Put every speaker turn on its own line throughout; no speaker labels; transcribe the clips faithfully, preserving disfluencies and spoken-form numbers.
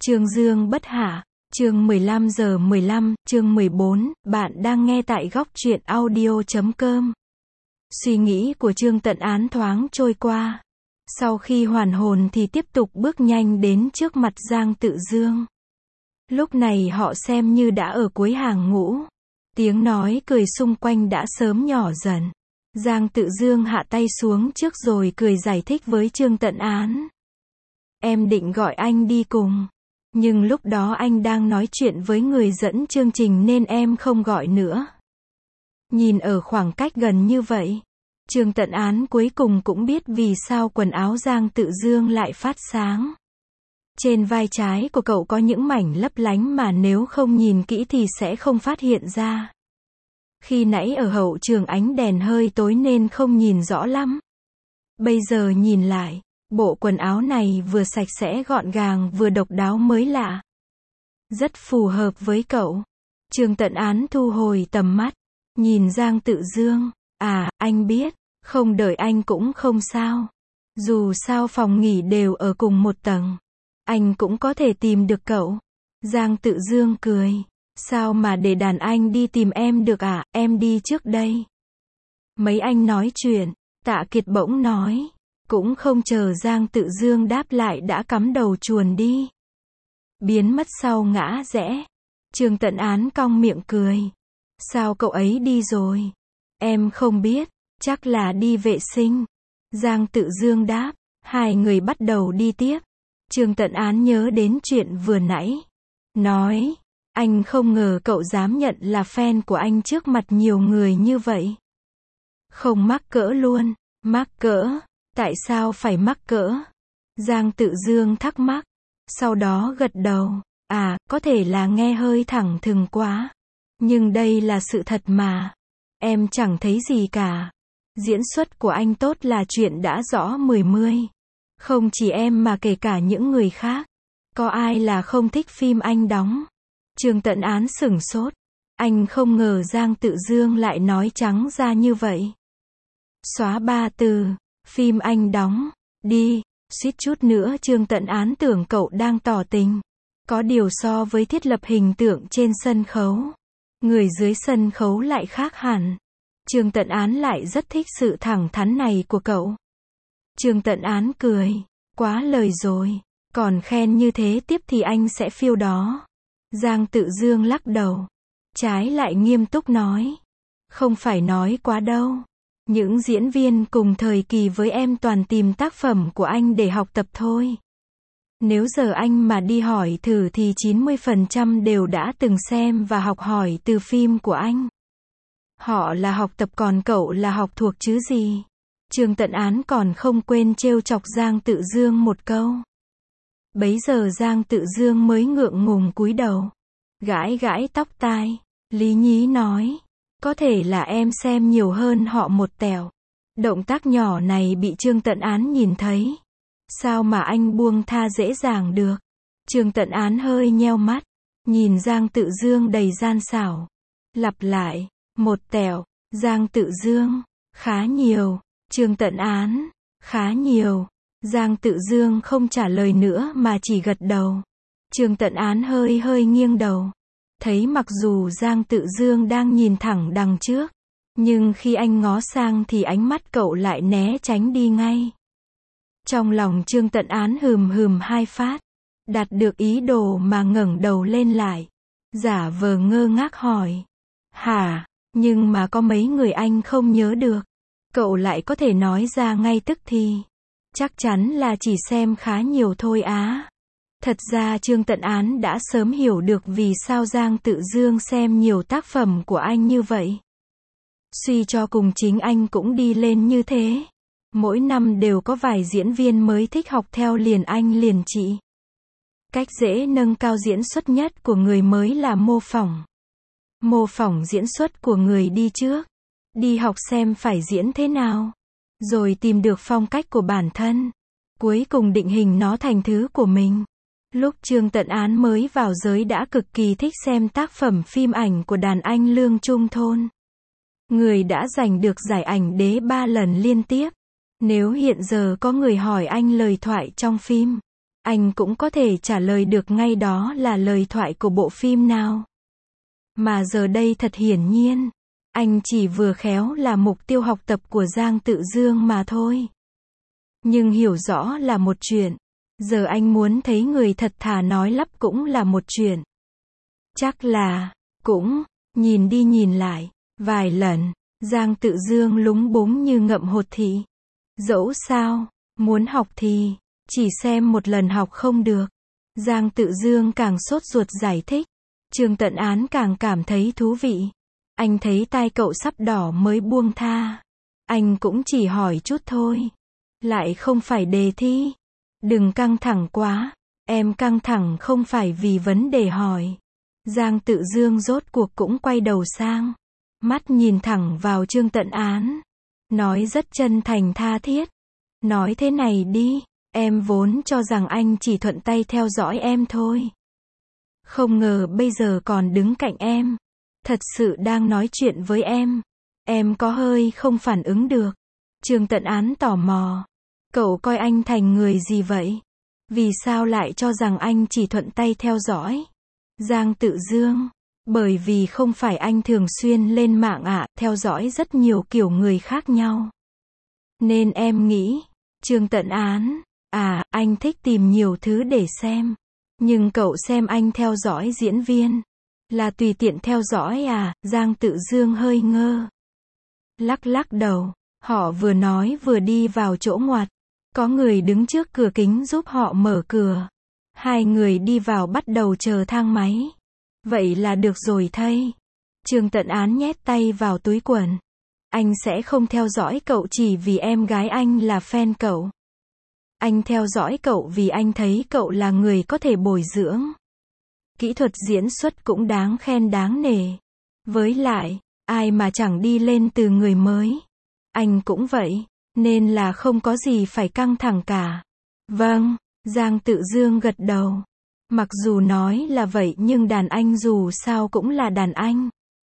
Trương Dương bất hạ, chương mười lăm giờ mười lăm, chương mười bốn, bạn đang nghe tại góc truyện audio chấm com. Suy nghĩ của Trương Tận Án thoáng trôi qua. Sau khi hoàn hồn thì tiếp tục bước nhanh đến trước mặt Giang Tự Dương. Lúc này họ xem như đã ở cuối hàng ngũ. Tiếng nói cười xung quanh đã sớm nhỏ dần. Giang Tự Dương hạ tay xuống trước rồi cười giải thích với Trương Tận Án. Em định gọi anh đi cùng. Nhưng lúc đó anh đang nói chuyện với người dẫn chương trình nên em không gọi nữa. Nhìn ở khoảng cách gần như vậy, Trương Tận Án cuối cùng cũng biết vì sao quần áo Giang Tự Dương lại phát sáng. Trên vai trái của cậu có những mảnh lấp lánh mà nếu không nhìn kỹ thì sẽ không phát hiện ra. Khi nãy ở hậu trường ánh đèn hơi tối nên không nhìn rõ lắm. Bây giờ nhìn lại, bộ quần áo này vừa sạch sẽ gọn gàng vừa độc đáo mới lạ. Rất phù hợp với cậu. Trương Tận Án thu hồi tầm mắt, nhìn Giang Tự Dương. À, anh biết, không đợi anh cũng không sao. Dù sao phòng nghỉ đều ở cùng một tầng. Anh cũng có thể tìm được cậu. Giang Tự Dương cười. Sao mà để đàn anh đi tìm em được à, em đi trước đây. Mấy anh nói chuyện, Tạ Kiệt bỗng nói. Cũng không chờ Giang Tự Dương đáp lại đã cắm đầu chuồn đi. Biến mất sau ngã rẽ. Trương Tận Án cong miệng cười. Sao cậu ấy đi rồi? Em không biết, chắc là đi vệ sinh. Giang Tự Dương đáp. Hai người bắt đầu đi tiếp. Trương Tận Án nhớ đến chuyện vừa nãy. Nói, anh không ngờ cậu dám nhận là fan của anh trước mặt nhiều người như vậy. Không mắc cỡ luôn. Mắc cỡ? Tại sao phải mắc cỡ? Giang Tự Dương thắc mắc. Sau đó gật đầu. À, có thể là nghe hơi thẳng thừng quá. Nhưng đây là sự thật mà. Em chẳng thấy gì cả. Diễn xuất của anh tốt là chuyện đã rõ mười mươi. Không chỉ em mà kể cả những người khác. Có ai là không thích phim anh đóng? Trương Tận Án sửng sốt. Anh không ngờ Giang Tự Dương lại nói trắng ra như vậy. Xóa ba từ. Phim anh đóng. Đi. Suýt chút nữa Trương Tận Án tưởng cậu đang tỏ tình. Có điều so với thiết lập hình tượng trên sân khấu, người dưới sân khấu lại khác hẳn. Trương Tận Án lại rất thích sự thẳng thắn này của cậu. Trương Tận Án cười. Quá lời rồi. Còn khen như thế tiếp thì anh sẽ phiêu đó. Giang Tự Dương lắc đầu. Trái lại nghiêm túc nói. Không phải nói quá đâu. Những diễn viên cùng thời kỳ với em toàn tìm tác phẩm của anh để học tập thôi. Nếu giờ anh mà đi hỏi thử thì chín mươi phần trăm đều đã từng xem và học hỏi từ phim của anh. Họ là học tập còn cậu là học thuộc chứ gì. Trương Tận Án còn không quên trêu chọc Giang Tự Dương một câu. Bấy giờ Giang Tự Dương mới ngượng ngùng cúi đầu. Gãi gãi tóc tai. Lý nhí nói. Có thể là em xem nhiều hơn họ một tẹo. Động tác nhỏ này bị Trương Tận Án nhìn thấy. Sao mà anh buông tha dễ dàng được? Trương Tận Án hơi nheo mắt. Nhìn Giang Tự Dương đầy gian xảo. Lặp lại. Một tẹo. Giang Tự Dương. Khá nhiều. Trương Tận Án. Khá nhiều. Giang Tự Dương không trả lời nữa mà chỉ gật đầu. Trương Tận Án hơi hơi nghiêng đầu. Thấy mặc dù Giang Tự Dương đang nhìn thẳng đằng trước, nhưng khi anh ngó sang thì ánh mắt cậu lại né tránh đi ngay. Trong lòng Trương Tận Án hừm hừm hai phát, đạt được ý đồ mà ngẩng đầu lên lại. Giả vờ ngơ ngác hỏi. Hả? Nhưng mà có mấy người anh không nhớ được. Cậu lại có thể nói ra ngay tức thì. Chắc chắn là chỉ xem khá nhiều thôi á. Thật ra Trương Tận Án đã sớm hiểu được vì sao Giang Tự Dương xem nhiều tác phẩm của anh như vậy. Suy cho cùng chính anh cũng đi lên như thế. Mỗi năm đều có vài diễn viên mới thích học theo liền anh liền chị. Cách dễ nâng cao diễn xuất nhất của người mới là mô phỏng. Mô phỏng diễn xuất của người đi trước. Đi học xem phải diễn thế nào. Rồi tìm được phong cách của bản thân. Cuối cùng định hình nó thành thứ của mình. Lúc Trương Tận Án mới vào giới đã cực kỳ thích xem tác phẩm phim ảnh của đàn anh Lương Trung Thôn. Người đã giành được giải ảnh đế ba lần liên tiếp. Nếu hiện giờ có người hỏi anh lời thoại trong phim, Anh cũng có thể trả lời được ngay đó là lời thoại của bộ phim nào. Mà giờ đây thật hiển nhiên, anh chỉ vừa khéo là mục tiêu học tập của Giang Tự Dương mà thôi. Nhưng hiểu rõ là một chuyện, giờ anh muốn thấy người thật thà nói lắp cũng là một chuyện. Chắc là, cũng, nhìn đi nhìn lại, vài lần, Giang Tự Dương lúng búng như ngậm hột thị. Dẫu sao, muốn học thì, chỉ xem một lần học không được. Giang Tự Dương càng sốt ruột giải thích. Trương Tận Án càng cảm thấy thú vị. Anh thấy tai cậu sắp đỏ mới buông tha. Anh cũng chỉ hỏi chút thôi. Lại không phải đề thi. Đừng căng thẳng quá. Em căng thẳng không phải vì vấn đề hỏi. Giang Tự Dương rốt cuộc cũng quay đầu sang. Mắt nhìn thẳng vào Trương Tận Án. Nói rất chân thành tha thiết. Nói thế này đi. Em vốn cho rằng anh chỉ thuận tay theo dõi em thôi. Không ngờ bây giờ còn đứng cạnh em. Thật sự đang nói chuyện với em. Em có hơi không phản ứng được. Trương Tận Án tò mò. Cậu coi anh thành người gì vậy? Vì sao lại cho rằng anh chỉ thuận tay theo dõi? Giang Tự Dương. Bởi vì không phải anh thường xuyên lên mạng ạ, à, theo dõi rất nhiều kiểu người khác nhau. Nên em nghĩ. Trương Tận Án. À, anh thích tìm nhiều thứ để xem. Nhưng cậu xem anh theo dõi diễn viên. Là tùy tiện theo dõi à? Giang Tự Dương hơi ngơ. Lắc lắc đầu. Họ vừa nói vừa đi vào chỗ ngoặt. Có người đứng trước cửa kính giúp họ mở cửa. Hai người đi vào bắt đầu chờ thang máy. Vậy là được rồi thay. Trương Tận Án nhét tay vào túi quần. Anh sẽ không theo dõi cậu chỉ vì em gái anh là fan cậu. Anh theo dõi cậu vì anh thấy cậu là người có thể bồi dưỡng. Kỹ thuật diễn xuất cũng đáng khen đáng nể. Với lại, ai mà chẳng đi lên từ người mới. Anh cũng vậy, nên là không có gì phải căng thẳng cả. Vâng, Giang Tự Dương gật đầu. Mặc dù nói là vậy nhưng đàn anh dù sao cũng là đàn anh.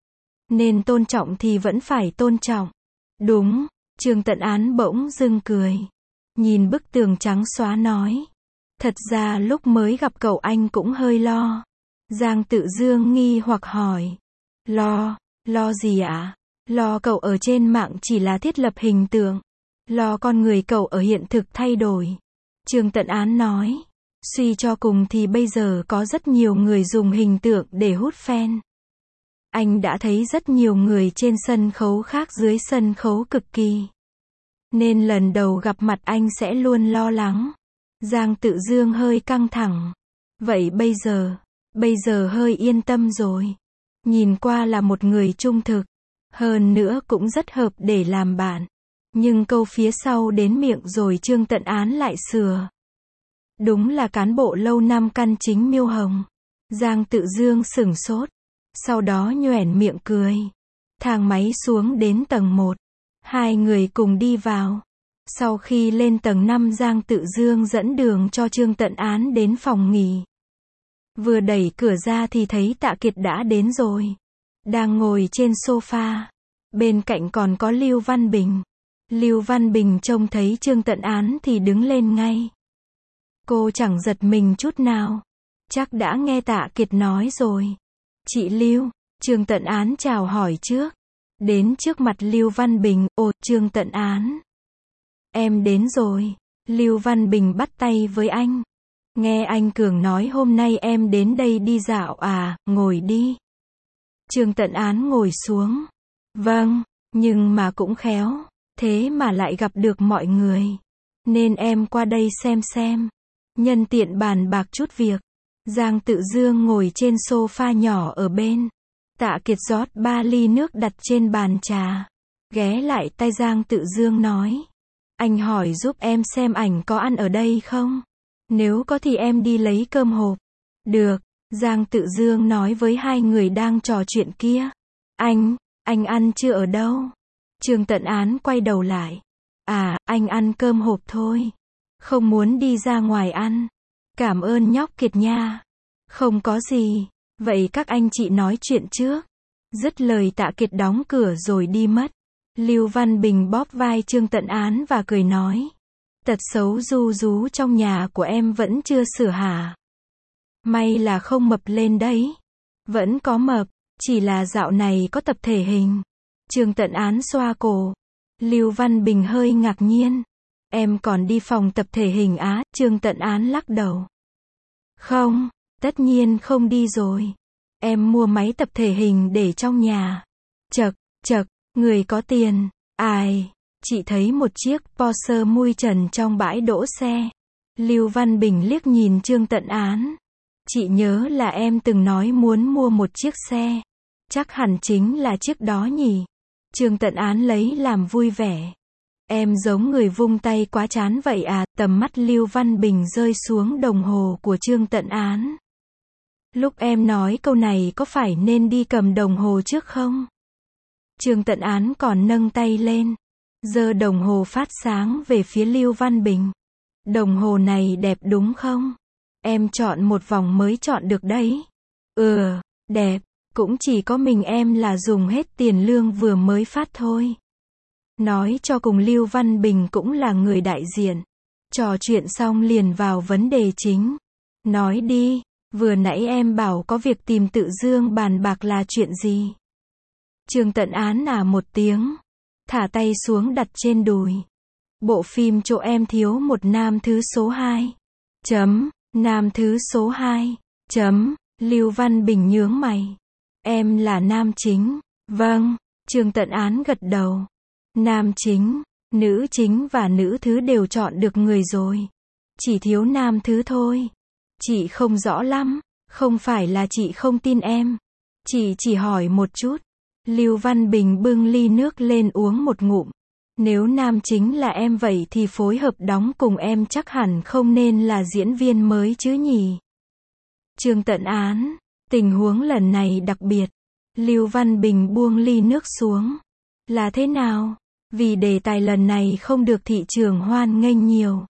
Nên tôn trọng thì vẫn phải tôn trọng. Đúng, Trương Tận Án bỗng dưng cười. Nhìn bức tường trắng xóa nói. Thật ra lúc mới gặp cậu anh cũng hơi lo. Giang Tự Dương nghi hoặc hỏi. Lo, lo gì ạ? À? Lo cậu ở trên mạng chỉ là thiết lập hình tượng. Lo con người cậu ở hiện thực thay đổi. Trương Tận Án nói. Suy cho cùng thì bây giờ có rất nhiều người dùng hình tượng để hút fan. Anh đã thấy rất nhiều người trên sân khấu khác dưới sân khấu cực kỳ. Nên lần đầu gặp mặt anh sẽ luôn lo lắng. Giang Tự Dương hơi căng thẳng. Vậy bây giờ, bây giờ hơi yên tâm rồi. Nhìn qua là một người trung thực. Hơn nữa cũng rất hợp để làm bạn. Nhưng câu phía sau đến miệng rồi Trương Tận Án lại sửa. Đúng là cán bộ lâu năm căn chính Miêu Hồng. Giang Tự Dương sửng sốt. Sau đó nhoẻn miệng cười. Thang máy xuống đến tầng một. Hai người cùng đi vào. Sau khi lên tầng năm Giang Tự Dương dẫn đường cho Trương Tận Án đến phòng nghỉ. Vừa đẩy cửa ra thì thấy Tạ Kiệt đã đến rồi. Đang ngồi trên sofa. Bên cạnh còn có Lưu Văn Bình. Lưu Văn Bình trông thấy Trương Tận Án thì đứng lên ngay. Cô chẳng giật mình chút nào. Chắc đã nghe Tạ Kiệt nói rồi. Chị Lưu, Trương Tận Án chào hỏi trước. Đến trước mặt Lưu Văn Bình, ồ, Trương Tận Án. Em đến rồi. Lưu Văn Bình bắt tay với anh. Nghe anh Cường nói hôm nay em đến đây đi dạo à, ngồi đi. Trương Tận Án ngồi xuống. Vâng, nhưng mà cũng khéo. Thế mà lại gặp được mọi người. Nên em qua đây xem xem. Nhân tiện bàn bạc chút việc. Giang Tự Dương ngồi trên sofa nhỏ ở bên. Tạ Kiệt rót ba ly nước đặt trên bàn trà. Ghé lại tay Giang Tự Dương nói. Anh hỏi giúp em xem ảnh có ăn ở đây không? Nếu có thì em đi lấy cơm hộp. Được, Giang Tự Dương nói với hai người đang trò chuyện kia. Anh, anh ăn chưa ở đâu? Trương Tận Án quay đầu lại. À, anh ăn cơm hộp thôi. Không muốn đi ra ngoài ăn. Cảm ơn nhóc Kiệt nha. Không có gì. Vậy các anh chị nói chuyện trước. Dứt lời Tạ Kiệt đóng cửa rồi đi mất. Lưu Văn Bình bóp vai Trương Tận Án và cười nói. Tật xấu ru rú trong nhà của em vẫn chưa sửa hả? May là không mập lên đấy. Vẫn có mập, chỉ là dạo này có tập thể hình. Trương Tận Án xoa cổ. Lưu Văn Bình hơi ngạc nhiên. Em còn đi phòng tập thể hình á? Trương Tận Án lắc đầu. Không, tất nhiên không đi rồi. Em mua máy tập thể hình để trong nhà. Chậc, chậc, người có tiền. Ai, chị thấy một chiếc Porsche mui trần trong bãi đỗ xe. Lưu Văn Bình liếc nhìn Trương Tận Án. Chị nhớ là em từng nói muốn mua một chiếc xe. Chắc hẳn chính là chiếc đó nhỉ? Trương Tận Án lấy làm vui vẻ. Em giống người vung tay quá chán vậy à? Tầm mắt Lưu Văn Bình rơi xuống đồng hồ của Trương Tận Án. Lúc em nói câu này có phải nên đi cầm đồng hồ trước không? Trương Tận Án còn nâng tay lên, giơ đồng hồ phát sáng về phía Lưu Văn Bình. Đồng hồ này đẹp đúng không? Em chọn một vòng mới chọn được đấy. Ừ, đẹp, cũng chỉ có mình em là dùng hết tiền lương vừa mới phát thôi. Nói cho cùng Lưu Văn Bình cũng là người đại diện. Trò chuyện xong liền vào vấn đề chính. Nói đi, vừa nãy em bảo có việc tìm Tự Dương bàn bạc là chuyện gì? Trương Tận Án à một tiếng, thả tay xuống đặt trên đùi. Bộ phim chỗ em thiếu một nam thứ số hai. Chấm, nam thứ số hai. Chấm, Lưu Văn Bình nhướng mày. Em là nam chính. Vâng, Trương Tận Án gật đầu. Nam chính, nữ chính và nữ thứ đều chọn được người rồi. Chỉ thiếu nam thứ thôi. Chị không rõ lắm, không phải là chị không tin em. Chị chỉ hỏi một chút. Lưu Văn Bình bưng ly nước lên uống một ngụm. Nếu nam chính là em vậy thì phối hợp đóng cùng em chắc hẳn không nên là diễn viên mới chứ nhỉ? Trương Tận Án, tình huống lần này đặc biệt. Lưu Văn Bình buông ly nước xuống. Là thế nào? Vì đề tài lần này không được thị trường hoan nghênh nhiều,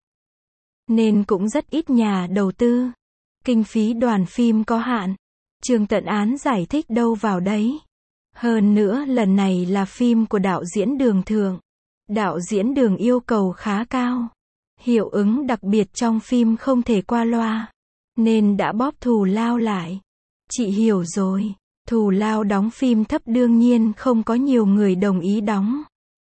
nên cũng rất ít nhà đầu tư. Kinh phí đoàn phim có hạn. Trương Tận Án giải thích đâu vào đấy. Hơn nữa lần này là phim của đạo diễn Đường Thượng. Đạo diễn Đường yêu cầu khá cao. Hiệu ứng đặc biệt trong phim không thể qua loa, nên đã bóp thù lao lại. Chị hiểu rồi. Thù lao đóng phim thấp đương nhiên không có nhiều người đồng ý đóng.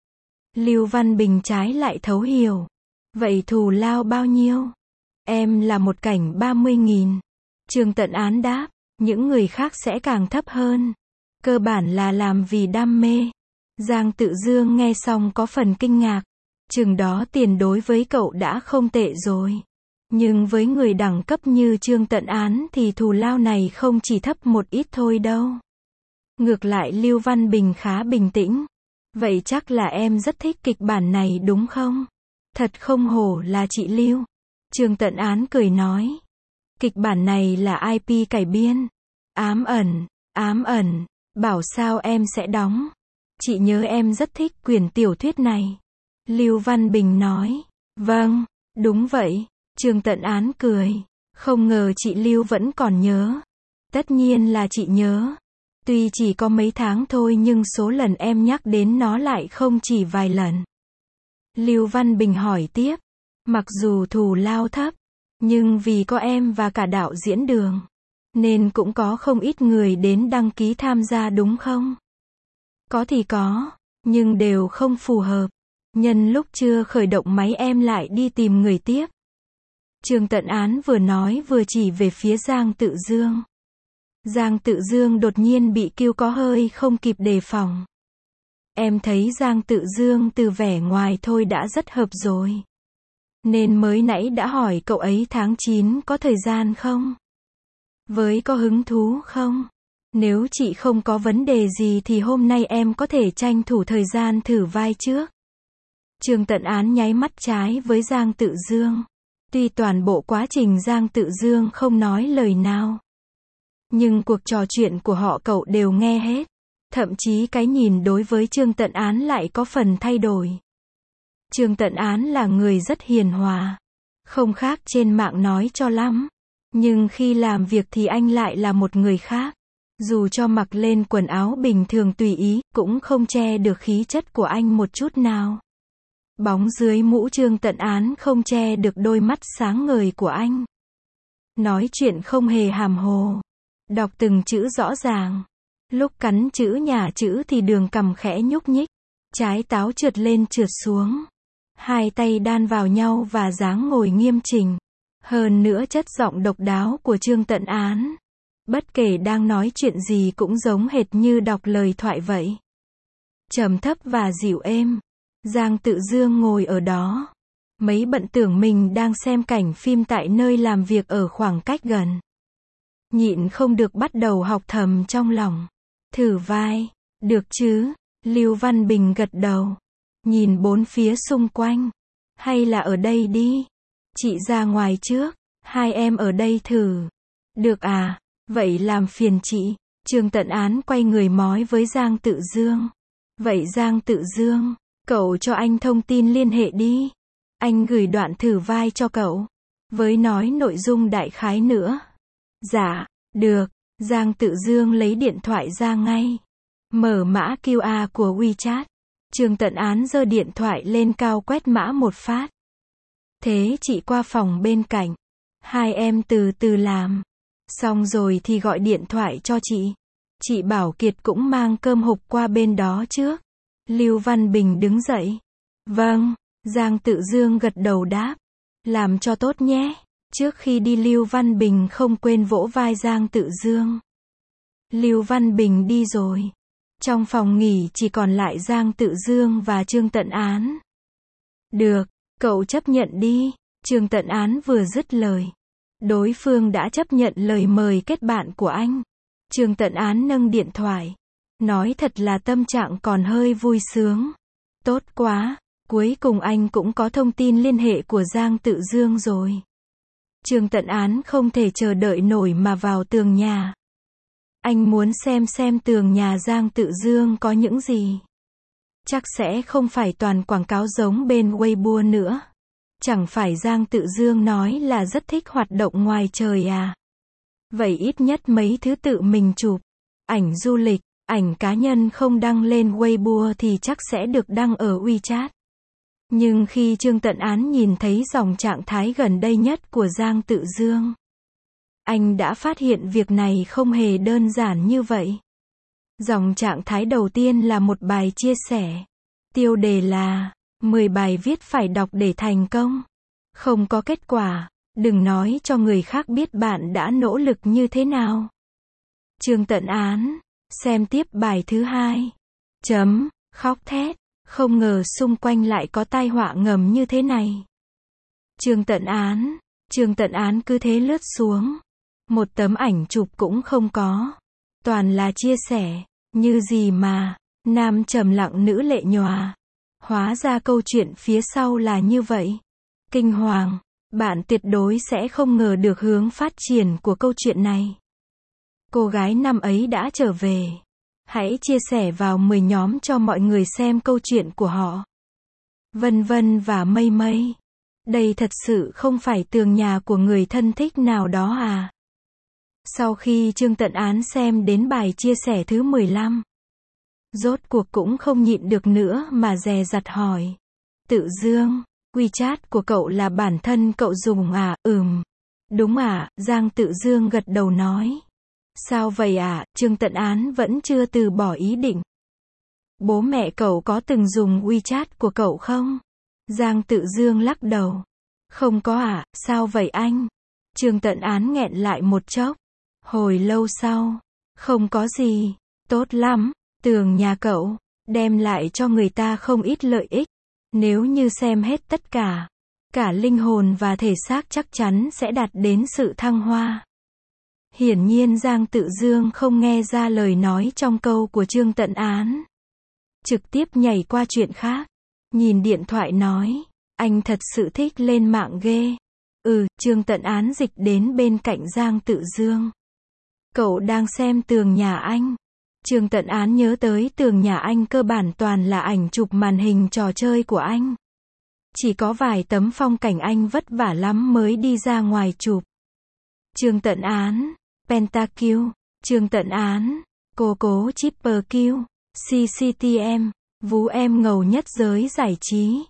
Lưu Văn Bình trái lại thấu hiểu. Vậy thù lao bao nhiêu? Em là một cảnh ba mươi nghìn. Trương Tận Án đáp. Những người khác sẽ càng thấp hơn. Cơ bản là làm vì đam mê. Giang Tự Dương nghe xong có phần kinh ngạc. Chừng đó tiền đối với cậu đã không tệ rồi. Nhưng với người đẳng cấp như Trương Tận Án thì thù lao này không chỉ thấp một ít thôi đâu. Ngược lại Lưu Văn Bình khá bình tĩnh. Vậy chắc là em rất thích kịch bản này đúng không? Thật không hổ là chị Lưu. Trương Tận Án cười nói. Kịch bản này là i pê cải biên. Ám ẩn, ám ẩn, bảo sao em sẽ đóng. Chị nhớ em rất thích quyển tiểu thuyết này. Lưu Văn Bình nói. Vâng, đúng vậy. Trương Tận Án cười. Không ngờ chị Lưu vẫn còn nhớ. Tất nhiên là chị nhớ. Tuy chỉ có mấy tháng thôi nhưng số lần em nhắc đến nó lại không chỉ vài lần. Lưu Văn Bình hỏi tiếp. Mặc dù thù lao thấp, nhưng vì có em và cả đạo diễn Đường, nên cũng có không ít người đến đăng ký tham gia đúng không? Có thì có, nhưng đều không phù hợp. Nhân lúc chưa khởi động máy em lại đi tìm người tiếp. Trương Tận Án vừa nói vừa chỉ về phía Giang Tự Dương. Giang Tự Dương đột nhiên bị kêu có hơi không kịp đề phòng. Em thấy Giang Tự Dương từ vẻ ngoài thôi đã rất hợp rồi. Nên mới nãy đã hỏi cậu ấy tháng chín có thời gian không? Với có hứng thú không? Nếu chị không có vấn đề gì thì hôm nay em có thể tranh thủ thời gian thử vai trước. Trương Tận Án nháy mắt trái với Giang Tự Dương. Tuy toàn bộ quá trình Giang Tự Dương không nói lời nào, nhưng cuộc trò chuyện của họ cậu đều nghe hết. Thậm chí cái nhìn đối với Trương Tận Án lại có phần thay đổi. Trương Tận Án là người rất hiền hòa, không khác trên mạng nói cho lắm. Nhưng khi làm việc thì anh lại là một người khác. Dù cho mặc lên quần áo bình thường tùy ý, cũng không che được khí chất của anh một chút nào. Bóng dưới mũ Trương Tận Án không che được đôi mắt sáng ngời của anh. Nói chuyện không hề hàm hồ. Đọc từng chữ rõ ràng. Lúc cắn chữ nhà chữ thì đường cằm khẽ nhúc nhích. Trái táo trượt lên trượt xuống. Hai tay đan vào nhau và dáng ngồi nghiêm chỉnh. Hơn nữa chất giọng độc đáo của Trương Tận Án. Bất kể đang nói chuyện gì cũng giống hệt như đọc lời thoại vậy. Trầm thấp và dịu êm. Giang Tự Dương ngồi ở đó. Mấy bận tưởng mình đang xem cảnh phim tại nơi làm việc ở khoảng cách gần. Nhịn không được bắt đầu học thầm trong lòng. Thử vai. Được chứ? Lưu Văn Bình gật đầu. Nhìn bốn phía xung quanh. Hay là ở đây đi. Chị ra ngoài trước. Hai em ở đây thử. Được à? Vậy làm phiền chị. Trương Tận Án quay người mói với Giang Tự Dương. Vậy Giang Tự Dương, cậu cho anh thông tin liên hệ đi. Anh gửi đoạn thử vai cho cậu. Với nói nội dung đại khái nữa. Dạ, được. Giang Tự Dương lấy điện thoại ra ngay. Mở mã quy rờ của WeChat. Trương Tận Án giơ điện thoại lên cao quét mã một phát. Thế chị qua phòng bên cạnh. Hai em từ từ làm. Xong rồi thì gọi điện thoại cho chị. Chị bảo Kiệt cũng mang cơm hộp qua bên đó trước. Lưu Văn Bình đứng dậy. Vâng. Giang Tự Dương gật đầu đáp. Làm cho tốt nhé. Trước khi đi Lưu Văn Bình không quên vỗ vai Giang Tự Dương. Lưu Văn Bình đi rồi. Trong phòng nghỉ chỉ còn lại Giang Tự Dương và Trương Tận Án. Được, cậu chấp nhận đi. Trương Tận Án vừa dứt lời. Đối phương đã chấp nhận lời mời kết bạn của anh. Trương Tận Án nâng điện thoại. Nói thật là tâm trạng còn hơi vui sướng. Tốt quá, cuối cùng anh cũng có thông tin liên hệ của Giang Tự Dương rồi. Trương Tận Án không thể chờ đợi nổi mà vào tường nhà. Anh muốn xem xem tường nhà Giang Tự Dương có những gì. Chắc sẽ không phải toàn quảng cáo giống bên Weibo nữa. Chẳng phải Giang Tự Dương nói là rất thích hoạt động ngoài trời à? Vậy ít nhất mấy thứ tự mình chụp, ảnh du lịch, ảnh cá nhân không đăng lên Weibo thì chắc sẽ được đăng ở WeChat. Nhưng khi Trương Tận Án nhìn thấy dòng trạng thái gần đây nhất của Giang Tự Dương, anh đã phát hiện việc này không hề đơn giản như vậy. Dòng trạng thái đầu tiên là một bài chia sẻ. Tiêu đề là mười bài viết phải đọc để thành công. Không có kết quả, đừng nói cho người khác biết bạn đã nỗ lực như thế nào. Trương Tận Án, xem tiếp bài thứ hai. Chấm, khóc thét, không ngờ xung quanh lại có tai họa ngầm như thế này. Trương Tận Án, Trương Tận Án cứ thế lướt xuống. Một tấm ảnh chụp cũng không có. Toàn là chia sẻ, như gì mà, nam trầm lặng nữ lệ nhòa. Hóa ra câu chuyện phía sau là như vậy. Kinh hoàng, bạn tuyệt đối sẽ không ngờ được hướng phát triển của câu chuyện này. Cô gái năm ấy đã trở về. Hãy chia sẻ vào mười nhóm cho mọi người xem câu chuyện của họ. Vân vân và mây mây. Đây thật sự không phải tường nhà của người thân thích nào đó à? Sau khi Trương Tận Án xem đến bài chia sẻ thứ mười lăm, rốt cuộc cũng không nhịn được nữa mà dè dặt hỏi. Tự Dương, WeChat của cậu là bản thân cậu dùng à? Ừm. Đúng à? Giang Tự Dương gật đầu nói. Sao vậy à? Trương Tận Án vẫn chưa từ bỏ ý định. Bố mẹ cậu có từng dùng WeChat của cậu không? Giang Tự Dương lắc đầu. Không có à? Sao vậy anh? Trương Tận Án nghẹn lại một chốc. Hồi lâu sau. Không có gì. Tốt lắm. Tường nhà cậu đem lại cho người ta không ít lợi ích. Nếu như xem hết tất cả, cả linh hồn và thể xác chắc chắn sẽ đạt đến sự thăng hoa. Hiển nhiên Giang Tự Dương không nghe ra lời nói trong câu của Trương Tận Án. Trực tiếp nhảy qua chuyện khác. Nhìn điện thoại nói, anh thật sự thích lên mạng ghê. Ừ, Trương Tận Án dịch đến bên cạnh Giang Tự Dương. Cậu đang xem tường nhà anh. Trương Tận Án nhớ tới tường nhà anh cơ bản toàn là ảnh chụp màn hình trò chơi của anh. Chỉ có vài tấm phong cảnh anh vất vả lắm mới đi ra ngoài chụp. Trương Tận Án, Pentakill, Trương Tận Án, Cô Cố Chipper Kill, xê xê tê em, vú em ngầu nhất giới giải trí.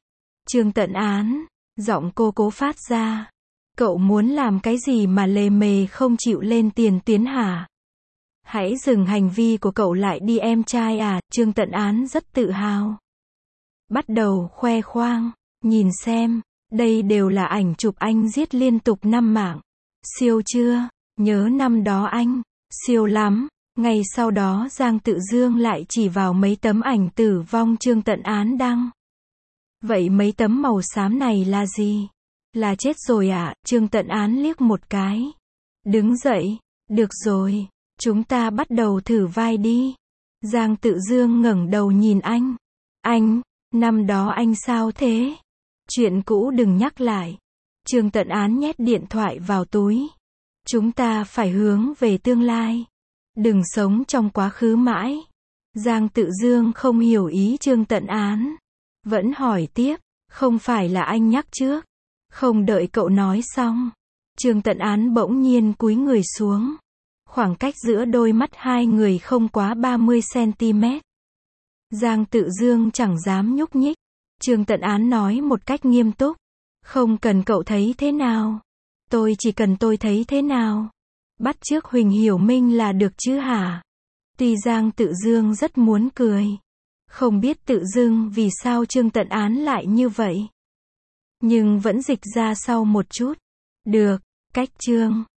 Trương Tận Án. Giọng cô cố phát ra. Cậu muốn làm cái gì mà lề mề không chịu lên tiền tuyến hả? Hãy dừng hành vi của cậu lại đi em trai à, Trương Tận Án rất tự hào. Bắt đầu khoe khoang. Nhìn xem, đây đều là ảnh chụp anh giết liên tục năm mạng. Siêu chưa? Nhớ năm đó anh. Siêu lắm. Ngày sau đó Giang Tự Dương lại chỉ vào mấy tấm ảnh tử vong Trương Tận Án đăng. Vậy mấy tấm màu xám này là gì? Là chết rồi à? Trương Tận Án liếc một cái. Đứng dậy. Được rồi. Chúng ta bắt đầu thử vai đi. Giang Tự Dương ngẩng đầu nhìn anh. Anh, năm đó anh sao thế? Chuyện cũ đừng nhắc lại. Trương Tận Án nhét điện thoại vào túi. Chúng ta phải hướng về tương lai. Đừng sống trong quá khứ mãi. Giang Tự Dương không hiểu ý Trương Tận Án. Vẫn hỏi tiếp, không phải là anh nhắc trước. Không đợi cậu nói xong. Trương Tận Án bỗng nhiên cúi người xuống. Khoảng cách giữa đôi mắt hai người không quá ba mươi xăng-ti-mét. Giang Tự Dương chẳng dám nhúc nhích. Trương Tận Án nói một cách nghiêm túc. Không cần cậu thấy thế nào. Tôi chỉ cần tôi thấy thế nào. Bắt chước Huỳnh Hiểu Minh là được chứ hả? Tuy Giang Tự Dương rất muốn cười. Không biết tự dưng vì sao Trương Tận Án lại như vậy. Nhưng vẫn dịch ra sau một chút. Được, cách Trương.